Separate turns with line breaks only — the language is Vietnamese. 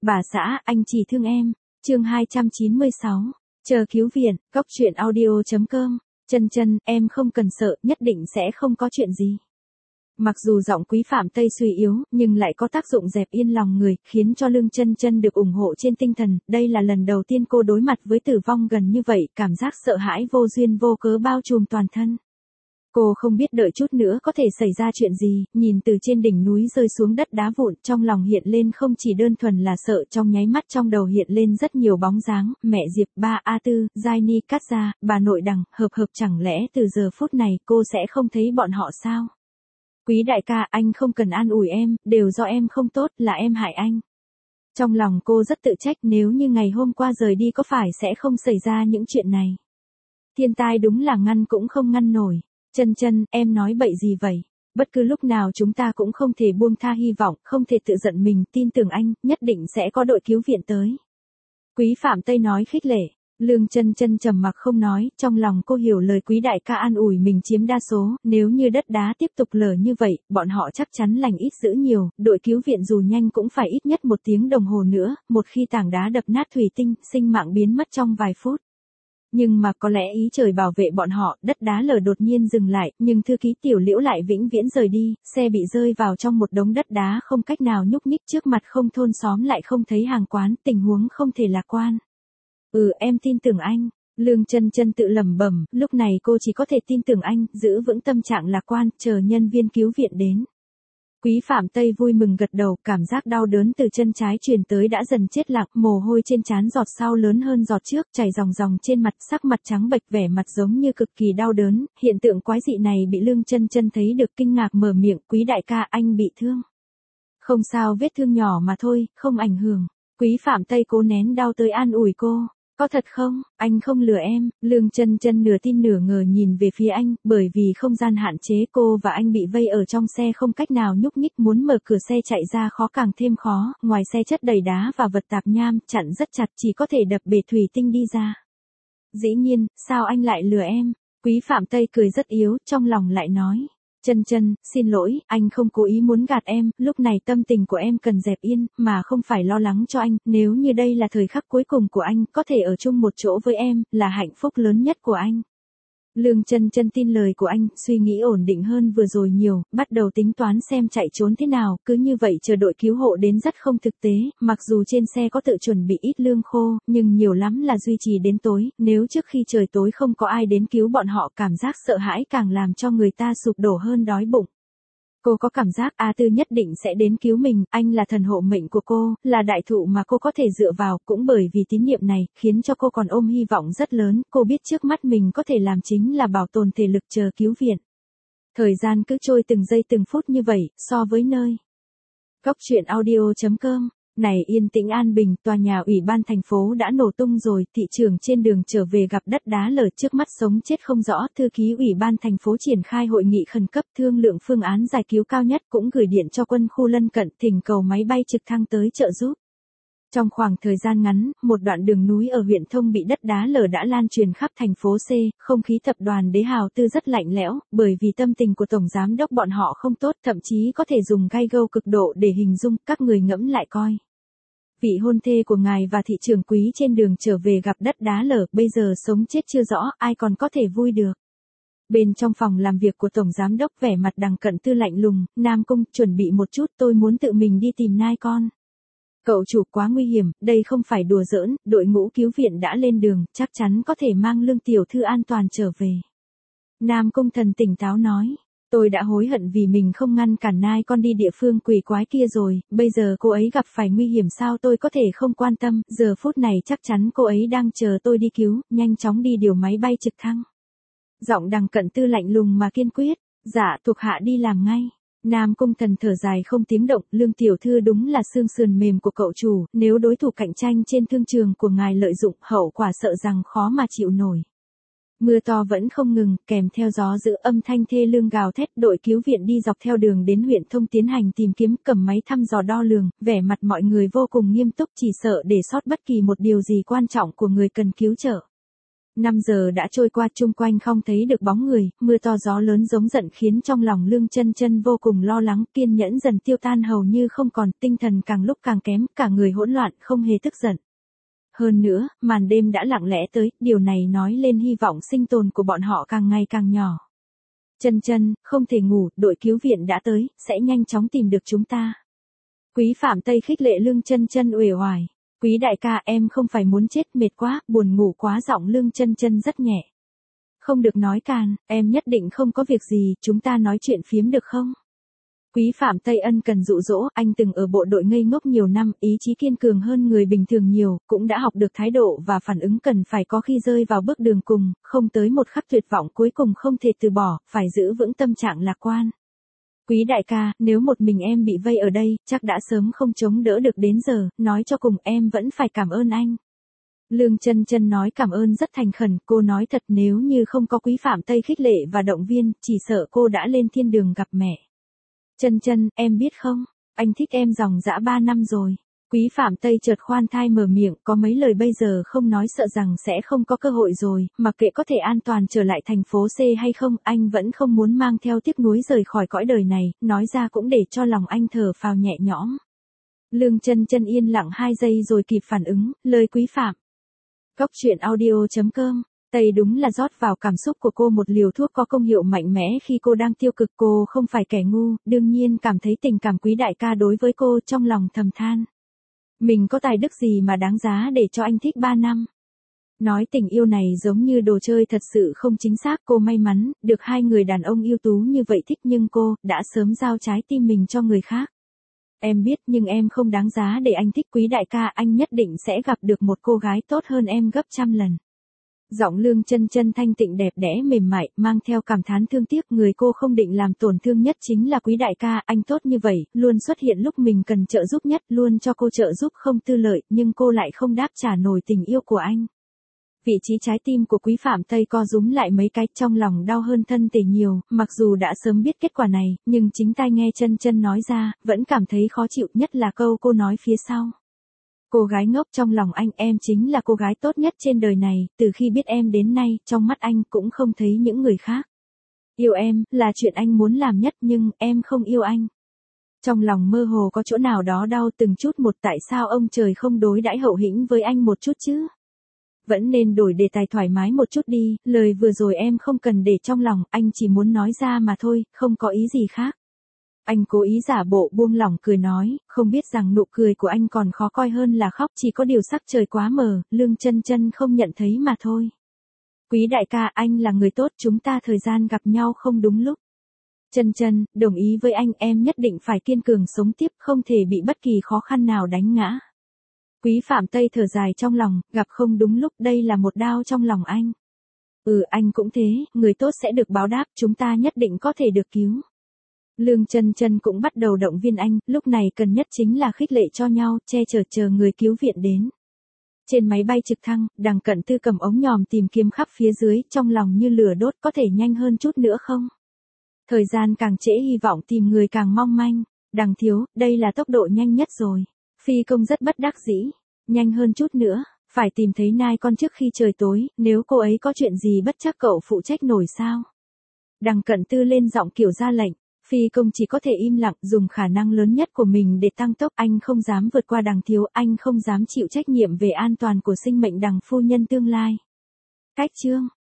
Bà xã, anh chỉ thương em. Chương 296. Chờ cứu viện. Góc truyện audio.com. Chân, em không cần sợ, nhất định sẽ không có chuyện gì. Mặc dù giọng Quý Phạm Tây suy yếu, nhưng lại có tác dụng dẹp yên lòng người, khiến cho Lương Chân được ủng hộ trên tinh thần. Đây là lần đầu tiên cô đối mặt với tử vong gần như vậy, cảm giác sợ hãi vô duyên vô cớ bao trùm toàn thân. Cô không biết đợi chút nữa có thể xảy ra chuyện gì, nhìn từ trên đỉnh núi rơi xuống đất đá vụn, trong lòng hiện lên không chỉ đơn thuần là sợ, trong nháy mắt trong đầu hiện lên rất nhiều bóng dáng, mẹ Diệp, ba A Tư, Giai Ni Cát Gia, bà nội Đằng, hợp chẳng lẽ từ giờ phút này cô sẽ không thấy bọn họ sao? Quý đại ca, anh không cần an ủi em, đều do em không tốt, là em hại anh. Trong lòng cô rất tự trách, nếu như ngày hôm qua rời đi có phải sẽ không xảy ra những chuyện này. Thiên tai đúng là ngăn cũng không ngăn nổi. Chân, em nói bậy gì vậy? Bất cứ lúc nào chúng ta cũng không thể buông tha hy vọng, không thể tự giận mình, tin tưởng anh, nhất định sẽ có đội cứu viện tới. Quý Phạm Tây nói khích lệ. Lương Chân trầm mặc không nói, trong lòng cô hiểu lời Quý đại ca an ủi mình chiếm đa số, nếu như đất đá tiếp tục lở như vậy, bọn họ chắc chắn lành ít dữ nhiều, đội cứu viện dù nhanh cũng phải ít nhất 1 tiếng đồng hồ nữa, một khi tảng đá đập nát thủy tinh, sinh mạng biến mất trong vài phút. Nhưng mà có lẽ ý trời bảo vệ bọn họ, đất đá lở đột nhiên dừng lại, nhưng thư ký Tiểu Liễu lại vĩnh viễn rời đi, xe bị rơi vào trong một đống đất đá không cách nào nhúc nhích, trước mặt không thôn xóm lại không thấy hàng quán, tình huống không thể lạc quan. Em tin tưởng anh. Lương Chân tự lẩm bẩm, lúc này cô chỉ có thể tin tưởng anh, giữ vững tâm trạng lạc quan, chờ nhân viên cứu viện đến. Quý Phạm Tây vui mừng gật đầu, cảm giác đau đớn từ chân trái truyền tới đã dần chết lặng, mồ hôi trên trán giọt sau lớn hơn giọt trước, chảy ròng trên mặt, sắc mặt trắng bệch, vẻ mặt giống như cực kỳ đau đớn, hiện tượng quái dị này bị Lương Chân thấy được, kinh ngạc mở miệng, Quý đại ca, anh bị thương. Không sao, vết thương nhỏ mà thôi, không ảnh hưởng. Quý Phạm Tây cố nén đau tới an ủi cô. Có thật không? Anh không lừa em. Lương Chân nửa tin nửa ngờ nhìn về phía anh, bởi vì không gian hạn chế cô và anh bị vây ở trong xe không cách nào nhúc nhích, muốn mở cửa xe chạy ra khó càng thêm khó, ngoài xe chất đầy đá và vật tạp nham, chặn rất chặt, chỉ có thể đập bể thủy tinh đi ra. Dĩ nhiên, sao anh lại lừa em? Quý Phạm Tây cười rất yếu, trong lòng lại nói. Chân, xin lỗi, anh không cố ý muốn gạt em, lúc này tâm tình của em cần dẹp yên, mà không phải lo lắng cho anh, nếu như đây là thời khắc cuối cùng của anh, có thể ở chung một chỗ với em, là hạnh phúc lớn nhất của anh. Lương Chân tin lời của anh, suy nghĩ ổn định hơn vừa rồi nhiều, bắt đầu tính toán xem chạy trốn thế nào, cứ như vậy chờ đội cứu hộ đến rất không thực tế, mặc dù trên xe có tự chuẩn bị ít lương khô, nhưng nhiều lắm là duy trì đến tối, nếu trước khi trời tối không có ai đến cứu bọn họ, cảm giác sợ hãi càng làm cho người ta sụp đổ hơn đói bụng. Cô có cảm giác A Tư nhất định sẽ đến cứu mình, anh là thần hộ mệnh của cô, là đại thụ mà cô có thể dựa vào, cũng bởi vì tín nhiệm này, khiến cho cô còn ôm hy vọng rất lớn, cô biết trước mắt mình có thể làm chính là bảo tồn thể lực chờ cứu viện. Thời gian cứ trôi từng giây từng phút như vậy, so với nơi. Góc truyện audio.com. Này yên tĩnh an bình, tòa nhà ủy ban thành phố đã nổ tung rồi, thị trường trên đường trở về gặp đất đá lở trước mắt sống chết không rõ, thư ký ủy ban thành phố triển khai hội nghị khẩn cấp thương lượng phương án giải cứu cao nhất, cũng gửi điện cho quân khu lân cận thỉnh cầu máy bay trực thăng tới trợ giúp. Trong khoảng thời gian ngắn, một đoạn đường núi ở huyện Thông bị đất đá lở đã lan truyền khắp thành phố C, không khí tập đoàn Đế Hào Tư rất lạnh lẽo, bởi vì tâm tình của tổng giám đốc bọn họ không tốt, thậm chí có thể dùng gai gâu cực độ để hình dung, các người ngẫm lại coi. Vị hôn thê của ngài và thị trưởng Quý trên đường trở về gặp đất đá lở, bây giờ sống chết chưa rõ, ai còn có thể vui được. Bên trong phòng làm việc của tổng giám đốc vẻ mặt Đằng Cận Tư lạnh lùng, Nam Cung, chuẩn bị một chút, tôi muốn tự mình đi tìm nai con. Cậu chủ quá nguy hiểm, đây không phải đùa giỡn, đội ngũ cứu viện đã lên đường, chắc chắn có thể mang Lương tiểu thư an toàn trở về. Nam Cung Thần tỉnh táo nói, tôi đã hối hận vì mình không ngăn cản nai con đi địa phương quỷ quái kia rồi, bây giờ cô ấy gặp phải nguy hiểm sao tôi có thể không quan tâm, giờ phút này chắc chắn cô ấy đang chờ tôi đi cứu, nhanh chóng đi điều máy bay trực thăng. Giọng Đằng Cận Tư lạnh lùng mà kiên quyết, dạ thuộc hạ đi làm ngay. Nam Cung Thần thở dài không tiếng động, Lương tiểu thư đúng là xương sườn mềm của cậu chủ, nếu đối thủ cạnh tranh trên thương trường của ngài lợi dụng, hậu quả sợ rằng khó mà chịu nổi. Mưa to vẫn không ngừng, kèm theo gió dữ âm thanh thê lương gào thét, đội cứu viện đi dọc theo đường đến huyện Thông tiến hành tìm kiếm, cầm máy thăm dò đo lường, vẻ mặt mọi người vô cùng nghiêm túc, chỉ sợ để sót bất kỳ một điều gì quan trọng của người cần cứu trợ. 5 giờ đã trôi qua, chung quanh không thấy được bóng người, mưa to gió lớn giống giận khiến trong lòng Lương Chân Chân vô cùng lo lắng, kiên nhẫn dần tiêu tan hầu như không còn, tinh thần càng lúc càng kém, cả người hỗn loạn, không hề tức giận. Hơn nữa, màn đêm đã lặng lẽ tới, điều này nói lên hy vọng sinh tồn của bọn họ càng ngày càng nhỏ. Chân Chân, không thể ngủ, đội cứu viện đã tới, sẽ nhanh chóng tìm được chúng ta. Quý Phạm Tây khích lệ Lương Chân Chân uể oải. Quý đại ca, em không phải muốn chết, mệt quá, buồn ngủ quá, giọng Lương Chân Chân rất nhẹ. Không được nói càn, em nhất định không có việc gì, chúng ta nói chuyện phiếm được không? Quý Phạm Tây ân cần dụ dỗ, anh từng ở bộ đội ngây ngốc nhiều năm, ý chí kiên cường hơn người bình thường nhiều, cũng đã học được thái độ và phản ứng cần phải có khi rơi vào bước đường cùng, không tới một khắc tuyệt vọng cuối cùng không thể từ bỏ, phải giữ vững tâm trạng lạc quan. Quý đại ca, nếu một mình em bị vây ở đây, chắc đã sớm không chống đỡ được đến giờ, nói cho cùng em vẫn phải cảm ơn anh. Lương Chân Chân nói cảm ơn rất thành khẩn, cô nói thật nếu như không có Quý Phạm Tây khích lệ và động viên, chỉ sợ cô đã lên thiên đường gặp mẹ. Chân Chân, em biết không, anh thích em dòng dã 3 năm rồi. Quý Phạm Tây chợt khoan thai mở miệng, có mấy lời bây giờ không nói sợ rằng sẽ không có cơ hội rồi, mặc kệ có thể an toàn trở lại thành phố C hay không, anh vẫn không muốn mang theo tiếc nuối rời khỏi cõi đời này, nói ra cũng để cho lòng anh thở phào nhẹ nhõm. Lương Chân Chân yên lặng 2 giây rồi kịp phản ứng, lời Quý Phạm. Góc truyện audio.com. Tây đúng là rót vào cảm xúc của cô một liều thuốc có công hiệu mạnh mẽ khi cô đang tiêu cực, cô không phải kẻ ngu, đương nhiên cảm thấy tình cảm Quý đại ca đối với cô, trong lòng thầm than. Mình có tài đức gì mà đáng giá để cho anh thích 3 năm. Nói tình yêu này giống như đồ chơi thật sự không chính xác, cô may mắn, được 2 người đàn ông ưu tú như vậy thích nhưng cô, đã sớm giao trái tim mình cho người khác. Em biết nhưng em không đáng giá để anh thích Quý đại ca, anh nhất định sẽ gặp được một cô gái tốt hơn em gấp trăm lần. Giọng Lương Chân Chân thanh tịnh đẹp đẽ mềm mại, mang theo cảm thán thương tiếc, người cô không định làm tổn thương nhất chính là Quý đại ca, anh tốt như vậy, luôn xuất hiện lúc mình cần trợ giúp nhất, luôn cho cô trợ giúp không tư lợi, nhưng cô lại không đáp trả nổi tình yêu của anh. Vị trí trái tim của Quý Phạm Tây co rúm lại mấy cái, trong lòng đau hơn thân thể nhiều, mặc dù đã sớm biết kết quả này, nhưng chính tai nghe Chân Chân nói ra, vẫn cảm thấy khó chịu, nhất là câu cô nói phía sau. Cô gái ngốc trong lòng anh, em chính là cô gái tốt nhất trên đời này, từ khi biết em đến nay, trong mắt anh cũng không thấy những người khác. Yêu em, là chuyện anh muốn làm nhất nhưng, em không yêu anh. Trong lòng mơ hồ có chỗ nào đó đau từng chút một, tại sao ông trời không đối đãi hậu hĩnh với anh một chút chứ? Vẫn nên đổi đề tài thoải mái một chút đi, lời vừa rồi em không cần để trong lòng, anh chỉ muốn nói ra mà thôi, không có ý gì khác. Anh cố ý giả bộ buông lỏng cười nói, không biết rằng nụ cười của anh còn khó coi hơn là khóc, chỉ có điều sắc trời quá mờ, Lương Chân Chân không nhận thấy mà thôi. Quý đại ca, anh là người tốt, chúng ta thời gian gặp nhau không đúng lúc. Chân Chân, đồng ý với anh, em nhất định phải kiên cường sống tiếp, không thể bị bất kỳ khó khăn nào đánh ngã. Quý Phạm Tây thở dài trong lòng, gặp không đúng lúc, đây là một đao trong lòng anh. Anh cũng thế, người tốt sẽ được báo đáp, chúng ta nhất định có thể được cứu. Lương Chân Chân cũng bắt đầu động viên anh, lúc này cần nhất chính là khích lệ cho nhau, che chở chờ người cứu viện đến. Trên máy bay trực thăng, Đằng Cận Tư cầm ống nhòm tìm kiếm khắp phía dưới, trong lòng như lửa đốt, có thể nhanh hơn chút nữa không? Thời gian càng trễ hy vọng tìm người càng mong manh. Đằng thiếu, đây là tốc độ nhanh nhất rồi. Phi công rất bất đắc dĩ. Nhanh hơn chút nữa, phải tìm thấy nai con trước khi trời tối, nếu cô ấy có chuyện gì bất chắc cậu phụ trách nổi sao? Đằng Cận Tư lên giọng kiểu ra lệnh. Phi công chỉ có thể im lặng, dùng khả năng lớn nhất của mình để tăng tốc, anh không dám vượt qua Đằng thiếu, anh không dám chịu trách nhiệm về an toàn của sinh mệnh Đằng phu nhân tương lai. Cách chương